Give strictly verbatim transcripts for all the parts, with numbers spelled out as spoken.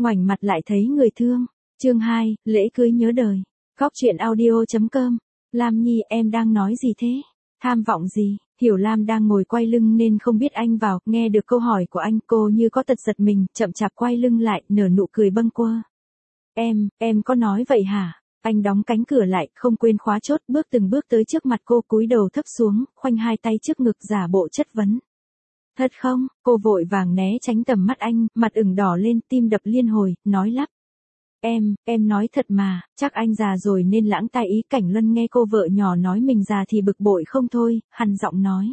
ngoảnh mặt lại thấy người thương. Chương hai, lễ cưới nhớ đời. Góc truyện audio chấm com. Lam Nhi, em đang nói gì thế? Tham vọng gì? Hiểu Lam đang ngồi quay lưng nên không biết anh vào, nghe được câu hỏi của anh, cô như có tật giật mình, chậm chạp quay lưng lại, nở nụ cười bâng quơ. Em, em có nói vậy hả? Anh đóng cánh cửa lại, không quên khóa chốt, bước từng bước tới trước mặt cô, cúi đầu thấp xuống, khoanh hai tay trước ngực giả bộ chất vấn. Thật không? Cô vội vàng né tránh tầm mắt anh, mặt ửng đỏ lên, tim đập liên hồi, nói lắp. Em, em nói thật mà, chắc anh già rồi nên lãng tai ý. Cảnh Luân nghe cô vợ nhỏ nói mình già thì bực bội không thôi, hằn giọng nói.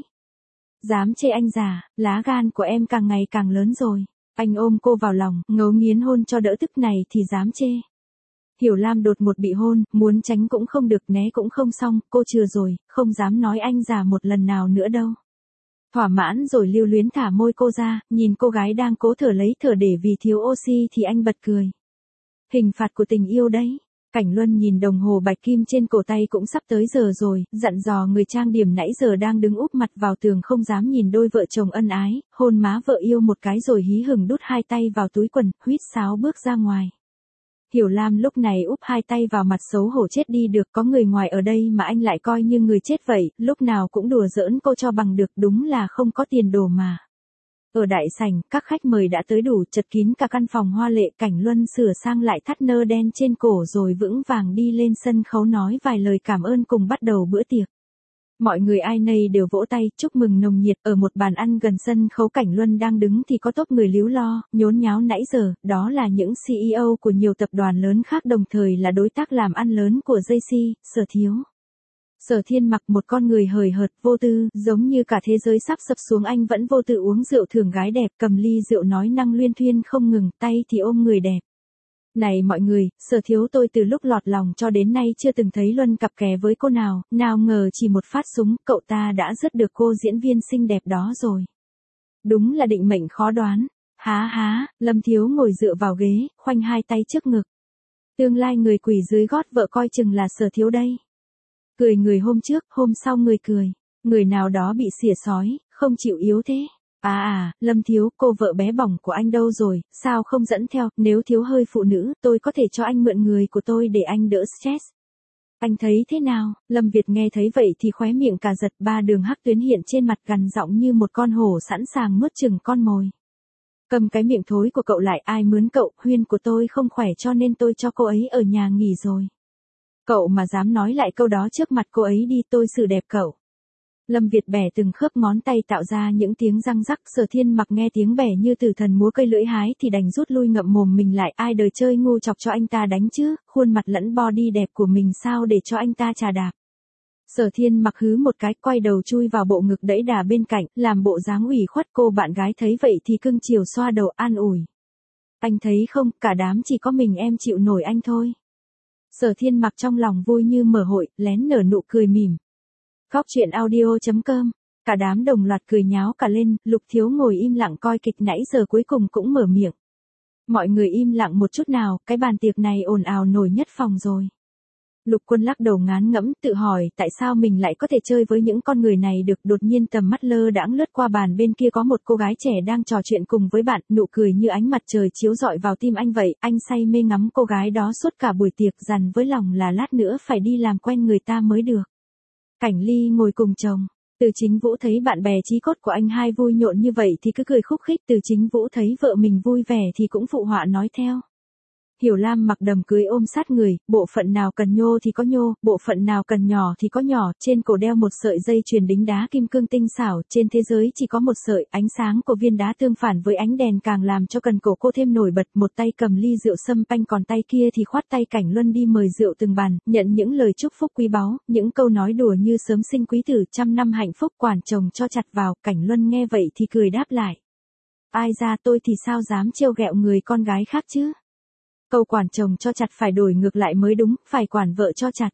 Dám chê anh già, lá gan của em càng ngày càng lớn rồi. Anh ôm cô vào lòng, ngấu nghiến hôn cho đỡ tức này thì dám chê. Hiểu Lam đột ngột bị hôn, muốn tránh cũng không được, né cũng không xong, cô chừa rồi, không dám nói anh già một lần nào nữa đâu. Thỏa mãn rồi lưu luyến thả môi cô ra, nhìn cô gái đang cố thở lấy thở để vì thiếu oxy thì anh bật cười. Hình phạt của tình yêu đấy. Cảnh Luân nhìn đồng hồ bạch kim trên cổ tay cũng sắp tới giờ rồi, dặn dò người trang điểm nãy giờ đang đứng úp mặt vào tường không dám nhìn đôi vợ chồng ân ái, hôn má vợ yêu một cái rồi hí hửng đút hai tay vào túi quần, huýt sáo bước ra ngoài. Hiểu Lam lúc này úp hai tay vào mặt xấu hổ chết đi được, có người ngoài ở đây mà anh lại coi như người chết vậy, lúc nào cũng đùa giỡn cô cho bằng được, đúng là không có tiền đồ mà. Ở đại sảnh, các khách mời đã tới đủ, chật kín cả căn phòng hoa lệ. Cảnh Luân sửa sang lại thắt nơ đen trên cổ rồi vững vàng đi lên sân khấu nói vài lời cảm ơn cùng bắt đầu bữa tiệc. Mọi người ai nấy đều vỗ tay, chúc mừng nồng nhiệt. Ở một bàn ăn gần sân khấu Cảnh Luân đang đứng thì có tốp người líu lo, nhốn nháo nãy giờ, đó là những xê e ô của nhiều tập đoàn lớn khác đồng thời là đối tác làm ăn lớn của gi xê, Sở Thiếu. Sở Thiên mặc một con người hời hợt, vô tư, giống như cả thế giới sắp sập xuống, anh vẫn vô tư uống rượu thưởng gái đẹp, cầm ly rượu nói năng luyên thuyên không ngừng, tay thì ôm người đẹp. Này mọi người, Sở Thiếu tôi từ lúc lọt lòng cho đến nay chưa từng thấy Luân cặp kè với cô nào, nào ngờ chỉ một phát súng, cậu ta đã dứt được cô diễn viên xinh đẹp đó rồi. Đúng là định mệnh khó đoán. Há há, Lâm Thiếu ngồi dựa vào ghế, khoanh hai tay trước ngực. Tương lai người quỷ dưới gót vợ coi chừng là Sở Thiếu đây. Cười người hôm trước, hôm sau người cười. Người nào đó bị xỉa sói, không chịu yếu thế. À à, Lâm Thiếu, cô vợ bé bỏng của anh đâu rồi, sao không dẫn theo, nếu Thiếu hơi phụ nữ, tôi có thể cho anh mượn người của tôi để anh đỡ stress. Anh thấy thế nào? Lâm Việt nghe thấy vậy thì khóe miệng cà giật, ba đường hắc tuyến hiện trên mặt, gằn giọng như một con hổ sẵn sàng nuốt chửng con mồi. Cầm cái miệng thối của cậu lại, ai mướn cậu, Huyên của tôi không khỏe cho nên tôi cho cô ấy ở nhà nghỉ rồi. Cậu mà dám nói lại câu đó trước mặt cô ấy đi, tôi xử đẹp cậu. Lâm Việt bẻ từng khớp ngón tay tạo ra những tiếng răng rắc. Sở Thiên mặc nghe tiếng bẻ như tử thần múa cây lưỡi hái thì đành rút lui ngậm mồm mình lại, ai đời chơi ngu chọc cho anh ta đánh chứ, khuôn mặt lẫn body đẹp của mình sao để cho anh ta chà đạp. Sở Thiên mặc hứ một cái, quay đầu chui vào bộ ngực đẫy đà bên cạnh, làm bộ dáng ủy khuất. Cô bạn gái thấy vậy thì cưng chiều xoa đầu an ủi. Anh thấy không, cả đám chỉ có mình em chịu nổi anh thôi. Sở Thiên mặc trong lòng vui như mở hội, lén nở nụ cười mỉm. Góc truyện audio chấm com. Cả đám đồng loạt cười nháo cả lên, Lục Thiếu ngồi im lặng coi kịch nãy giờ cuối cùng cũng mở miệng. Mọi người im lặng một chút nào, cái bàn tiệc này ồn ào nổi nhất phòng rồi. Lục Quân lắc đầu ngán ngẫm, tự hỏi tại sao mình lại có thể chơi với những con người này được. Đột nhiên tầm mắt lơ đãng lướt qua bàn bên kia, có một cô gái trẻ đang trò chuyện cùng với bạn, nụ cười như ánh mặt trời chiếu rọi vào tim anh vậy. Anh say mê ngắm cô gái đó suốt cả buổi tiệc, dằn với lòng là lát nữa phải đi làm quen người ta mới được. Cảnh Ly ngồi cùng chồng. Từ Chính Vũ thấy bạn bè chí cốt của anh hai vui nhộn như vậy thì cứ cười khúc khích. Từ Chính Vũ thấy vợ mình vui vẻ thì cũng phụ họa nói theo. Hiểu Lam mặc đầm cưới ôm sát người, bộ phận nào cần nhô thì có nhô, bộ phận nào cần nhỏ thì có nhỏ, trên cổ đeo một sợi dây chuyền đính đá kim cương tinh xảo, trên thế giới chỉ có một sợi, ánh sáng của viên đá tương phản với ánh đèn càng làm cho cần cổ cô thêm nổi bật. Một tay cầm ly rượu sâm panh, còn tay kia thì khoát tay Cảnh Luân đi mời rượu từng bàn, nhận những lời chúc phúc quý báu, những câu nói đùa như sớm sinh quý tử, trăm năm hạnh phúc, quản chồng cho chặt vào. Cảnh Luân nghe vậy thì cười đáp lại. Ai ra tôi thì sao dám trêu ghẹo người con gái khác chứ? Câu quản chồng cho chặt phải đổi ngược lại mới đúng, phải quản vợ cho chặt.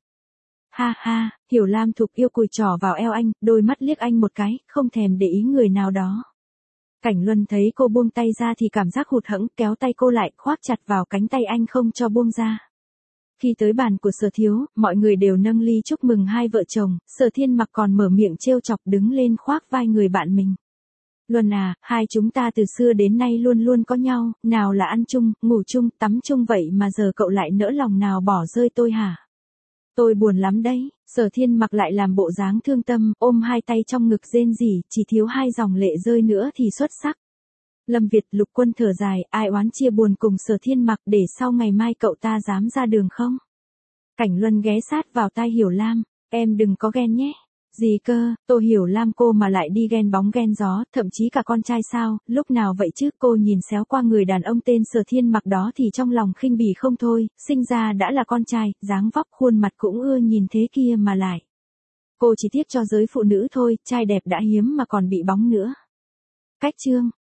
Ha ha, Hiểu Lam thục yêu cùi trỏ vào eo anh, đôi mắt liếc anh một cái, không thèm để ý người nào đó. Cảnh Luân thấy cô buông tay ra thì cảm giác hụt hẫng, kéo tay cô lại, khoác chặt vào cánh tay anh không cho buông ra. Khi tới bàn của Sở Thiếu, mọi người đều nâng ly chúc mừng hai vợ chồng, Sở Thiên mặc còn mở miệng trêu chọc đứng lên khoác vai người bạn mình. Luân à, hai chúng ta từ xưa đến nay luôn luôn có nhau, nào là ăn chung, ngủ chung, tắm chung vậy mà giờ cậu lại nỡ lòng nào bỏ rơi tôi hả? Tôi buồn lắm đấy, Sở Thiên Mặc lại làm bộ dáng thương tâm, ôm hai tay trong ngực rên rỉ, chỉ thiếu hai dòng lệ rơi nữa thì xuất sắc. Lâm Việt Lục Quân thở dài, ai oán chia buồn cùng Sở Thiên Mặc để sau ngày mai cậu ta dám ra đường không? Cảnh Luân ghé sát vào tai Hiểu Lam, em đừng có ghen nhé. Gì cơ, Tô Hiểu Lam cô mà lại đi ghen bóng ghen gió, thậm chí cả con trai sao, lúc nào vậy chứ? Cô nhìn xéo qua người đàn ông tên Sở Thiên Mặc đó thì trong lòng khinh bỉ không thôi, sinh ra đã là con trai, dáng vóc khuôn mặt cũng ưa nhìn thế kia mà lại. Cô chỉ tiếc cho giới phụ nữ thôi, trai đẹp đã hiếm mà còn bị bóng nữa. Cách chương